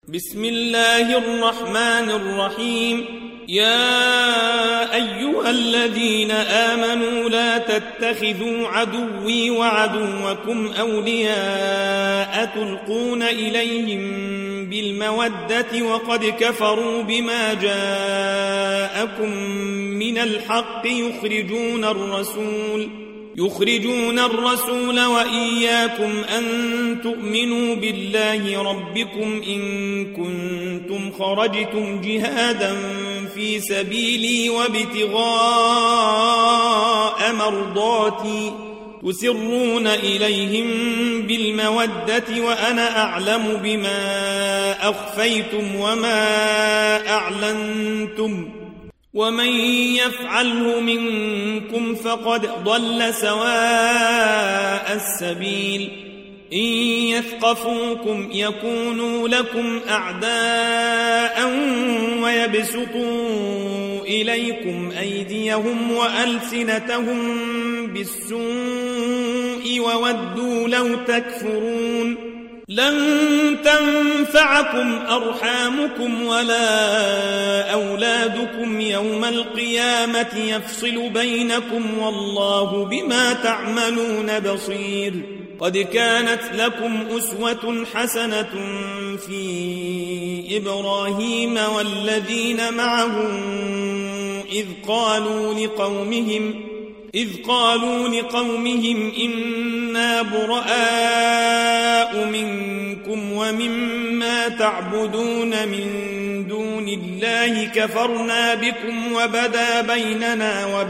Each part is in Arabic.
بسم الله الرحمن الرحيم. يا أيها الذين آمنوا لا تتخذوا عدوي وعدوكم أولياء تلقون إليهم بالمودة وقد كفروا بما جاءكم من الحق يخرجون الرسول وإياكم أن تؤمنوا بالله ربكم إن كنتم خرجتم جهادا في سبيلي وابتغاء مرضاتي تسرون إليهم بالمودة وأنا أعلم بما أخفيتم وما أعلنتم ومن يفعله منكم فقد ضل سواء السبيل. إن يثقفوكم يكونوا لكم أعداء ويبسطوا إليكم أيديهم وألسنتهم بالسوء وودوا لو تكفرون. لن تنفعكم أرحامكم ولا أولادكم يوم القيامة يفصل بينكم والله بما تعملون بصير. قد كانت لكم أسوة حسنة في إبراهيم والذين معه إذ قالوا لقومهم إنا براء منكم ومما تعبدون من دون الله كفرنا بكم وبدا بيننا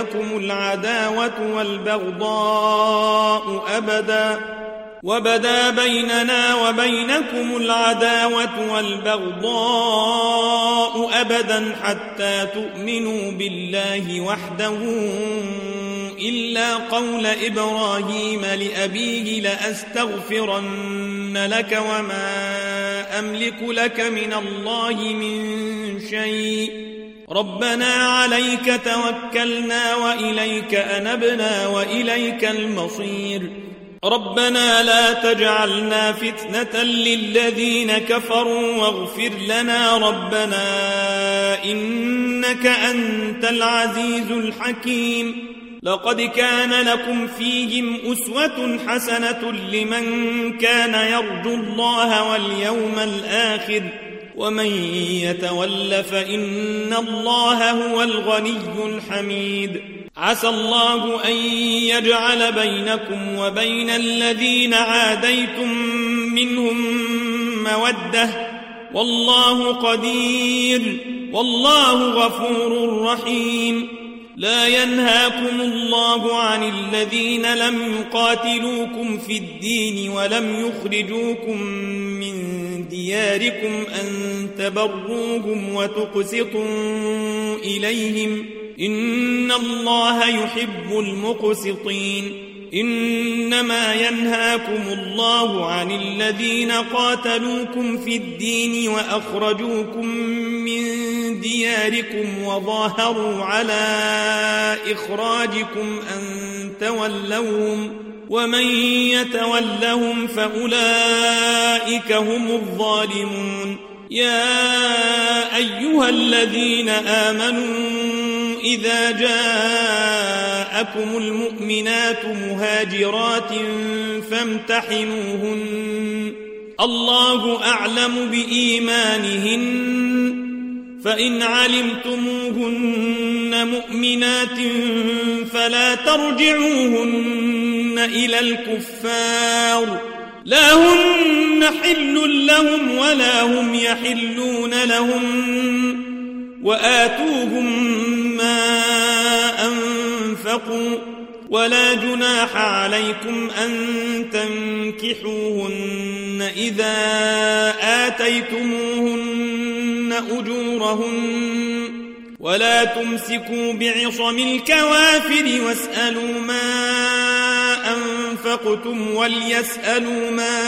وبينكم العداوة والبغضاء أبدا حتى تؤمنوا بالله وحده إلا قول إبراهيم لأبيه لأستغفرن لك وما أملك لك من الله من شيء ربنا عليك توكلنا وإليك أنبنا وإليك المصير. ربنا لا تجعلنا فتنة للذين كفروا واغفر لنا ربنا إنك أنت العزيز الحكيم. لقد كان لكم فيهم أسوة حسنة لمن كان يرجو الله واليوم الآخر ومن يتول فإن الله هو الغني الحميد. عسى الله أن يجعل بينكم وبين الذين عاديتم منهم مودة والله قدير والله غفور رحيم. لا ينهاكم الله عن الذين لم يقاتلوكم في الدين ولم يخرجوكم من دياركم أن تبروهم وتقسطوا إليهم إن الله يحب المقسطين. إنما ينهاكم الله عن الذين قاتلوكم في الدين وأخرجوكم من دياركم وظاهروا على إخراجكم أن تولوهم ومن يتولهم فأولئك هم الظالمون. يا أيها الذين آمنوا إذا جاءكم المؤمنات مهاجرات فامتحنوهن الله أعلم بإيمانهن فإن علمتموهن مؤمنات فلا ترجعوهن إلى الكفار لا هن حل لهم ولا هم يحلون لهم وآتوهم ما أنفقوا ولا جناح عليكم أن تنكحوهن إذا آتيتموهن أجورهن ولا تمسكوا بعصم الكوافر واسألوا ما أنفقتم وليسألوا ما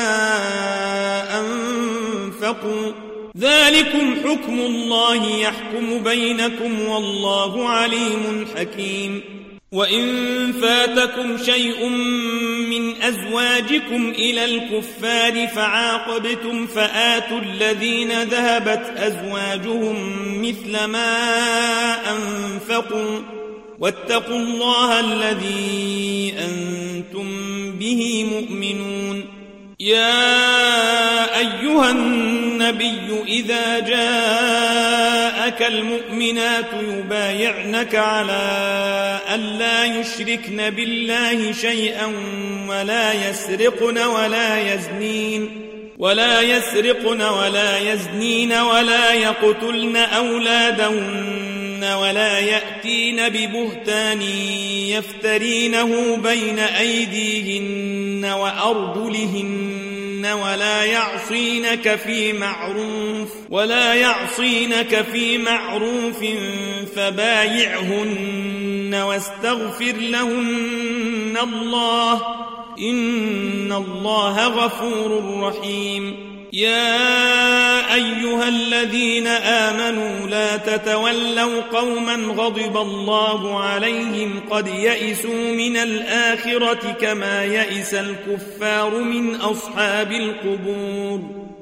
أنفقوا ذلكم حكم الله يحكم بينكم والله عليم حكيم. وإن فاتكم شيء من أزواجكم إلى الكفار فعاقبتم فآتوا الذين ذهبت أزواجهم مثل ما أنفقوا واتقوا الله الذي أنتم به مؤمنون. يا أيها النبي إذا جاءك المؤمنات يبايعنك على ألا يشركن بالله شيئا ولا يسرقن ولا يزنين ولا يقتلن أولادهن ولا يأتين ببهتان يفترينه بين أيديهن وأرجلهن ولا يعصينك في معروف فبايعهن واستغفر لهن الله إن الله غفور رحيم. يا أيها الذين آمنوا لا تتولوا قوما غضب الله عليهم قد يئسوا من الآخرة كما يئس الكفار من أصحاب القبور.